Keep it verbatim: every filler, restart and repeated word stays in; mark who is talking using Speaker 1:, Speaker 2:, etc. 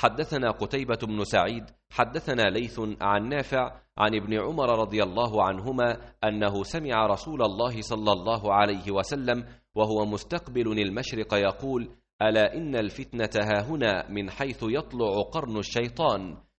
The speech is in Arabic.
Speaker 1: حدثنا قتيبة بن سعيد حدثنا ليث عن نافع عن ابن عمر رضي الله عنهما أنه سمع رسول الله صلى الله عليه وسلم وهو مستقبل المشرق يقول: ألا إن الفتنة هاهنا من حيث يطلع قرن الشيطان،